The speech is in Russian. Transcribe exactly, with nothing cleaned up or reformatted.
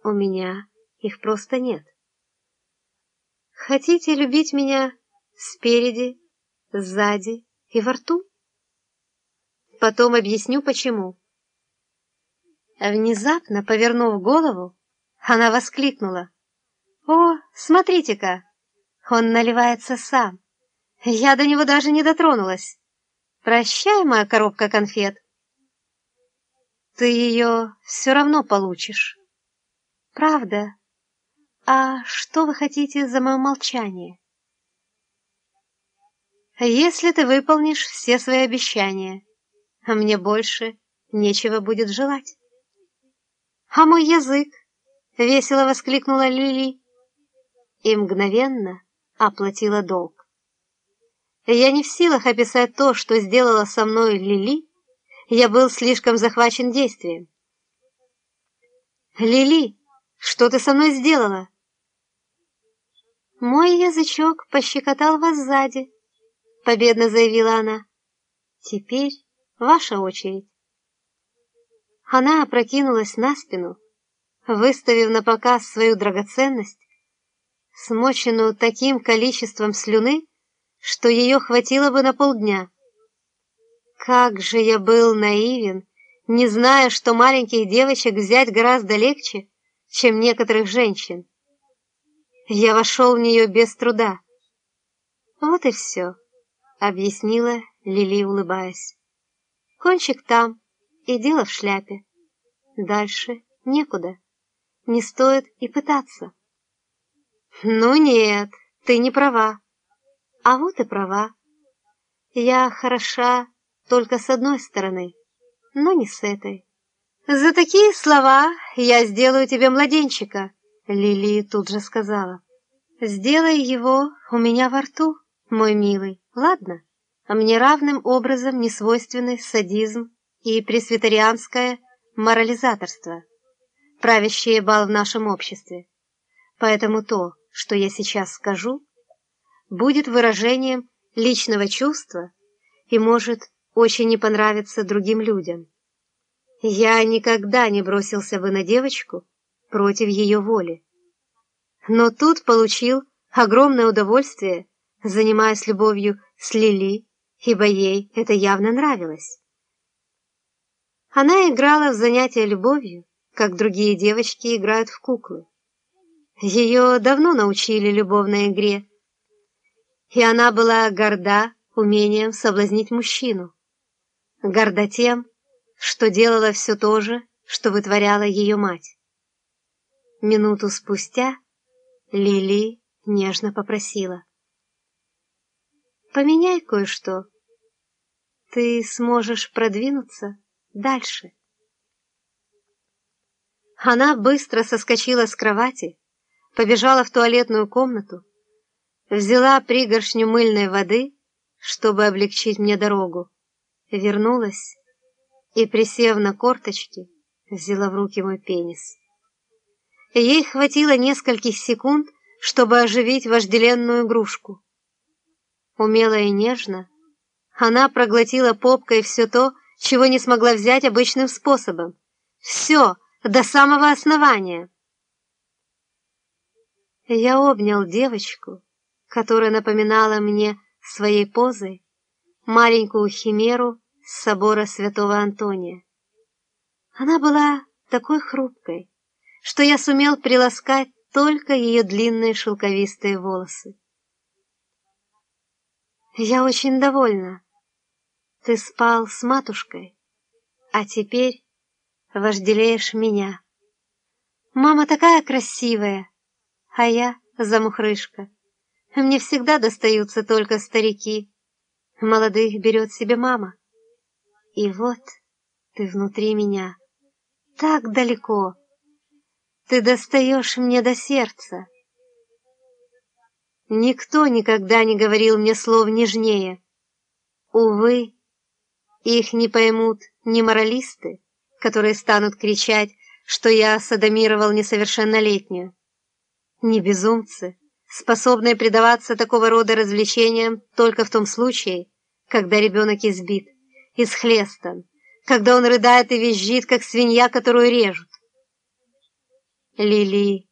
У меня их просто нет. Хотите любить меня спереди, сзади и во рту? Потом объясню, почему. Внезапно, повернув голову, она воскликнула: «О, смотрите-ка! Он наливается сам! Я до него даже не дотронулась! Прощай, моя коробка конфет! Ты ее все равно получишь!» «Правда? А что вы хотите за мое молчание?» «Если ты выполнишь все свои обещания, мне больше нечего будет желать». «А мой язык?» — весело воскликнула Лили и мгновенно оплатила долг. Я не в силах описать то, что сделала со мной Лили, я был слишком захвачен действием. «Лили, что ты со мной сделала?» «Мой язычок пощекотал вас сзади», — победно заявила она. «Теперь ваша очередь». Она опрокинулась на спину, выставив на показ свою драгоценность, смоченную таким количеством слюны, что ее хватило бы на полдня. Как же я был наивен, не зная, что маленьких девочек взять гораздо легче, чем некоторых женщин. Я вошел в нее без труда. «Вот и все», — объяснила Лили, улыбаясь. «Кончик там, и дело в шляпе. Дальше некуда. Не стоит и пытаться». «Ну нет, ты не права». «А вот и права. Я хороша только с одной стороны, но не с этой». «За такие слова я сделаю тебе младенчика», — Лили тут же сказала. «Сделай его у меня во рту, мой милый, ладно? А мне равным образом не свойственны садизм и пресвитерианское морализаторство, правящие бал в нашем обществе. Поэтому то, что я сейчас скажу, будет выражением личного чувства и может очень не понравиться другим людям. Я никогда не бросился бы на девочку против ее воли. Но тут получил огромное удовольствие, занимаясь любовью с Лили, ибо ей это явно нравилось. Она играла в занятия любовью, как другие девочки играют в куклы. Ее давно научили любовной игре, и она была горда умением соблазнить мужчину, горда тем, что делала все то же, что вытворяла ее мать. Минуту спустя Лили нежно попросила: «Поменяй кое-что. Ты сможешь продвинуться дальше». Она быстро соскочила с кровати, побежала в туалетную комнату, взяла пригоршню мыльной воды, чтобы облегчить мне дорогу, вернулась и, присев на корточки, взяла в руки мой пенис. Ей хватило нескольких секунд, чтобы оживить вожделенную игрушку. Умело и нежно она проглотила попкой все то, чего не смогла взять обычным способом. Все, до самого основания. Я обнял девочку, которая напоминала мне своей позой маленькую химеру с собора святого Антония. Она была такой хрупкой, что я сумел приласкать только ее длинные шелковистые волосы. «Я очень довольна. Ты спал с матушкой, а теперь вожделеешь меня. Мама такая красивая, а я замухрышка. Мне всегда достаются только старики. Молодых берет себе мама. И вот ты внутри меня, так далеко. Ты достаешь мне до сердца. Никто никогда не говорил мне слов нежнее. Увы, их не поймут ни моралисты, которые станут кричать, что я содомировал несовершеннолетнюю, ни безумцы, способные предаваться такого рода развлечениям только в том случае, когда ребенок избит, исхлестан, когда он рыдает и визжит, как свинья, которую режут. Лили